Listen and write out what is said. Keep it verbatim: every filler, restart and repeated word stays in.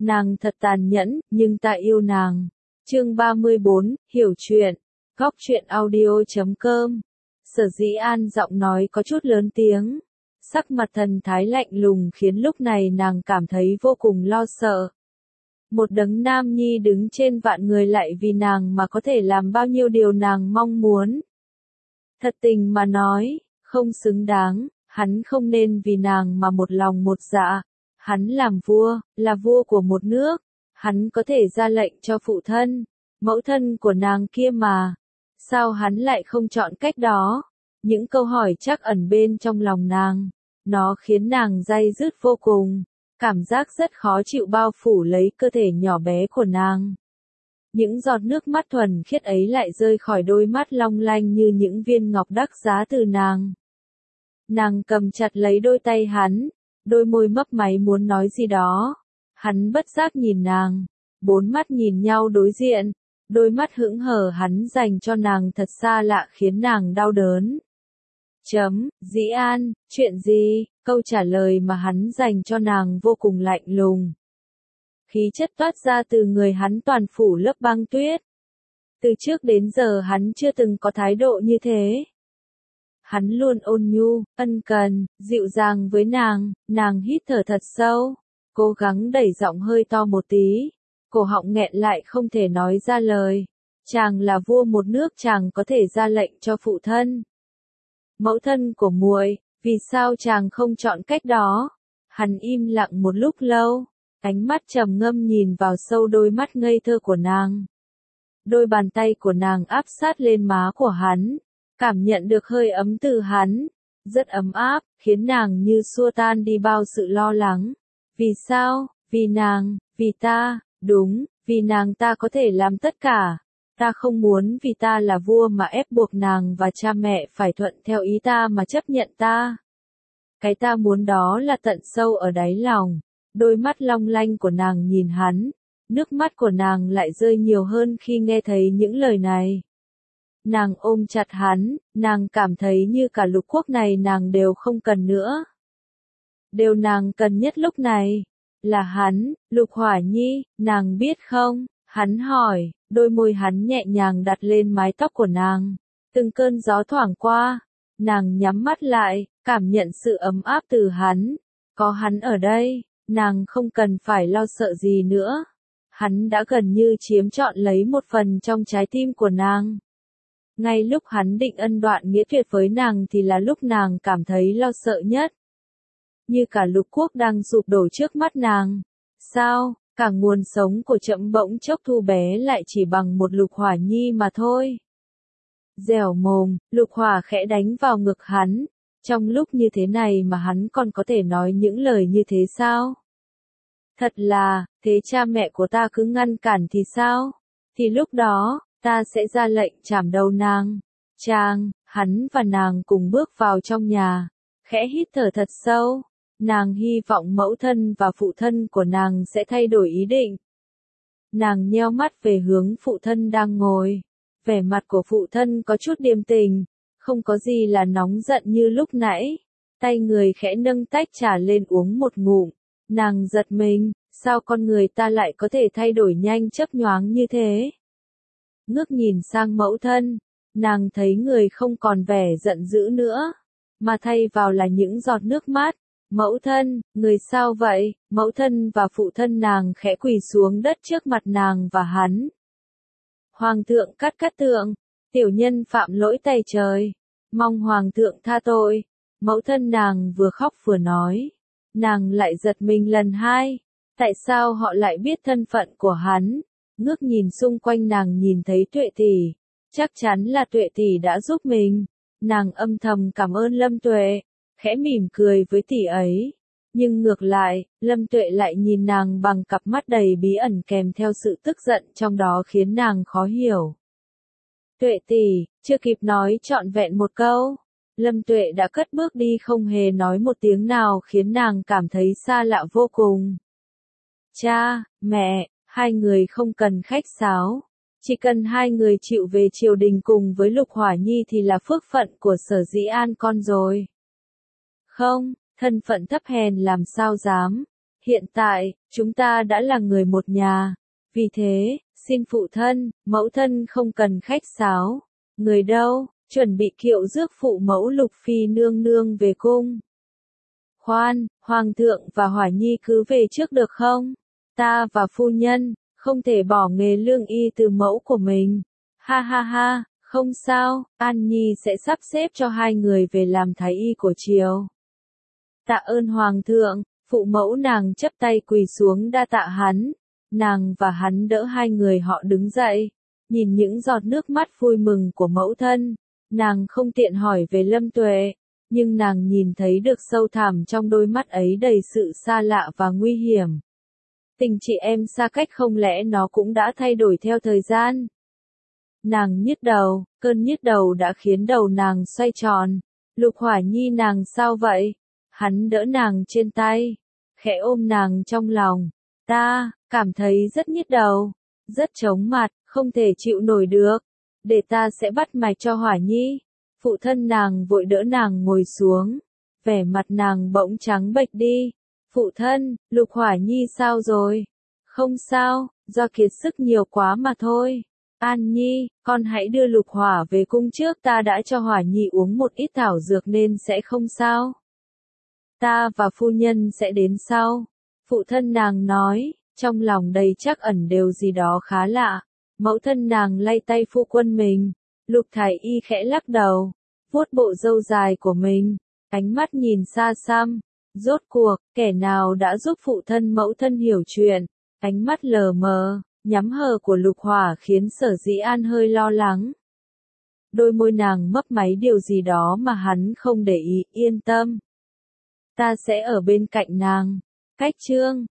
Nàng thật tàn nhẫn, nhưng ta yêu nàng. Chương ba mươi bốn, hiểu chuyện. Góc truyện audio chấm com. Sở Dĩ An giọng nói có chút lớn tiếng. Sắc mặt thần thái lạnh lùng khiến lúc này nàng cảm thấy vô cùng lo sợ. Một đấng nam nhi đứng trên vạn người lại vì nàng mà có thể làm bao nhiêu điều nàng mong muốn. Thật tình mà nói, không xứng đáng, hắn không nên vì nàng mà một lòng một dạ. Hắn làm vua, là vua của một nước, hắn có thể ra lệnh cho phụ thân, mẫu thân của nàng kia mà. Sao hắn lại không chọn cách đó? Những câu hỏi chắc ẩn bên trong lòng nàng, nó khiến nàng day dứt vô cùng, cảm giác rất khó chịu bao phủ lấy cơ thể nhỏ bé của nàng. Những giọt nước mắt thuần khiết ấy lại rơi khỏi đôi mắt long lanh như những viên ngọc đắt giá từ nàng. Nàng cầm chặt lấy đôi tay hắn, đôi môi mấp máy muốn nói gì đó. Hắn bất giác nhìn nàng, bốn mắt nhìn nhau đối diện, đôi mắt hững hờ hắn dành cho nàng thật xa lạ khiến nàng đau đớn. Chấm, Dĩ An, chuyện gì? Câu trả lời mà hắn dành cho nàng vô cùng lạnh lùng. Khí chất toát ra từ người hắn toàn phủ lớp băng tuyết. Từ trước đến giờ hắn chưa từng có thái độ như thế. Hắn luôn ôn nhu, ân cần, dịu dàng với nàng, nàng hít thở thật sâu, cố gắng đẩy giọng hơi to một tí, cổ họng nghẹn lại không thể nói ra lời. Chàng là vua một nước, chàng có thể ra lệnh cho phụ thân, mẫu thân của muội, vì sao chàng không chọn cách đó? Hắn im lặng một lúc lâu, ánh mắt trầm ngâm nhìn vào sâu đôi mắt ngây thơ của nàng. Đôi bàn tay của nàng áp sát lên má của hắn, cảm nhận được hơi ấm từ hắn, rất ấm áp, khiến nàng như xua tan đi bao sự lo lắng. Vì sao? Vì nàng, vì ta, đúng, vì nàng ta có thể làm tất cả. Ta không muốn vì ta là vua mà ép buộc nàng và cha mẹ phải thuận theo ý ta mà chấp nhận ta. Cái ta muốn đó là tận sâu ở đáy lòng. Đôi mắt long lanh của nàng nhìn hắn, nước mắt của nàng lại rơi nhiều hơn khi nghe thấy những lời này. Nàng ôm chặt hắn, nàng cảm thấy như cả lục quốc này nàng đều không cần nữa. Điều nàng cần nhất lúc này, là hắn, Lục Hỏa Nhi, nàng biết không? Hắn hỏi, đôi môi hắn nhẹ nhàng đặt lên mái tóc của nàng. Từng cơn gió thoảng qua, nàng nhắm mắt lại, cảm nhận sự ấm áp từ hắn. Có hắn ở đây, nàng không cần phải lo sợ gì nữa. Hắn đã gần như chiếm trọn lấy một phần trong trái tim của nàng. Ngay lúc hắn định ân đoạn nghĩa tuyệt với nàng thì là lúc nàng cảm thấy lo sợ nhất. Như cả lục quốc đang sụp đổ trước mắt nàng. Sao, cả nguồn sống của trẫm bỗng chốc thu bé lại chỉ bằng một Lục Hỏa Nhi mà thôi. Dẻo mồm, Lục Hỏa khẽ đánh vào ngực hắn. Trong lúc như thế này mà hắn còn có thể nói những lời như thế sao? Thật là, thế cha mẹ của ta cứ ngăn cản thì sao? Thì lúc đó, ta sẽ ra lệnh chảm đầu nàng. Chàng, hắn và nàng cùng bước vào trong nhà, khẽ hít thở thật sâu. Nàng hy vọng mẫu thân và phụ thân của nàng sẽ thay đổi ý định. Nàng nheo mắt về hướng phụ thân đang ngồi. Vẻ mặt của phụ thân có chút điềm tĩnh, không có gì là nóng giận như lúc nãy. Tay người khẽ nâng tách trà lên uống một ngụm. Nàng giật mình, sao con người ta lại có thể thay đổi nhanh chớp nhoáng như thế? Ngước nhìn sang mẫu thân, nàng thấy người không còn vẻ giận dữ nữa, mà thay vào là những giọt nước mắt. Mẫu thân, người sao vậy? Mẫu thân và phụ thân nàng khẽ quỳ xuống đất trước mặt nàng và hắn. Hoàng thượng Cát Cát Tượng, tiểu nhân phạm lỗi tày trời, mong hoàng thượng tha tội. Mẫu thân nàng vừa khóc vừa nói, nàng lại giật mình lần hai. Tại sao họ lại biết thân phận của hắn? Ngước nhìn xung quanh nàng nhìn thấy Tuệ tỷ, chắc chắn là Tuệ tỷ đã giúp mình. Nàng âm thầm cảm ơn Lâm Tuệ, khẽ mỉm cười với tỷ ấy. Nhưng ngược lại, Lâm Tuệ lại nhìn nàng bằng cặp mắt đầy bí ẩn kèm theo sự tức giận trong đó khiến nàng khó hiểu. Tuệ tỷ, chưa kịp nói trọn vẹn một câu, Lâm Tuệ đã cất bước đi không hề nói một tiếng nào khiến nàng cảm thấy xa lạ vô cùng. Cha, mẹ, hai người không cần khách sáo. Chỉ cần hai người chịu về triều đình cùng với Lục Hỏa Nhi thì là phước phận của Sở Dĩ An con rồi. Không, thân phận thấp hèn làm sao dám. hiện tại, chúng ta đã là người một nhà. Vì thế, xin phụ thân, mẫu thân không cần khách sáo. Người đâu, chuẩn bị kiệu rước phụ mẫu Lục Phi nương nương về cung. Khoan, Hoàng thượng và Hỏa Nhi cứ về trước được không? Ta và phu nhân, không thể bỏ nghề lương y từ mẫu của mình. Ha ha ha, không sao, An Nhi sẽ sắp xếp cho hai người về làm thái y của triều. Tạ ơn Hoàng thượng, phụ mẫu nàng chắp tay quỳ xuống đa tạ hắn. Nàng và hắn đỡ hai người họ đứng dậy, nhìn những giọt nước mắt vui mừng của mẫu thân. Nàng không tiện hỏi về Lâm Tuệ, nhưng nàng nhìn thấy được sâu thẳm trong đôi mắt ấy đầy sự xa lạ và nguy hiểm. Tình chị em xa cách không lẽ nó cũng đã thay đổi theo thời gian? Nàng nhức đầu, cơn nhức đầu đã khiến đầu nàng xoay tròn. Lục Hỏa Nhi nàng sao vậy? Hắn đỡ nàng trên tay, khẽ ôm nàng trong lòng. Ta, cảm thấy rất nhức đầu, rất chóng mặt, không thể chịu nổi được. Để ta sẽ bắt mạch cho Hỏa Nhi. Phụ thân nàng vội đỡ nàng ngồi xuống. Vẻ mặt nàng bỗng trắng bệch đi. Phụ thân, Lục Hỏa Nhi sao rồi? Không sao, do kiệt sức nhiều quá mà thôi. An Nhi, con hãy đưa Lục Hỏa về cung trước, ta đã cho Hỏa Nhi uống một ít thảo dược nên sẽ không sao. Ta và phu nhân sẽ đến sau. Phụ thân nàng nói, trong lòng đầy trắc ẩn điều gì đó khá lạ. Mẫu thân nàng lay tay phu quân mình. Lục Thái Y khẽ lắc đầu, vuốt bộ râu dài của mình, ánh mắt nhìn xa xăm. Rốt cuộc, kẻ nào đã giúp phụ thân mẫu thân hiểu chuyện? Ánh mắt lờ mờ, nhắm hờ của Lục Hỏa khiến Sở Dĩ An hơi lo lắng. Đôi môi nàng mấp máy điều gì đó mà hắn không để ý, yên tâm. Ta sẽ ở bên cạnh nàng. Cách chương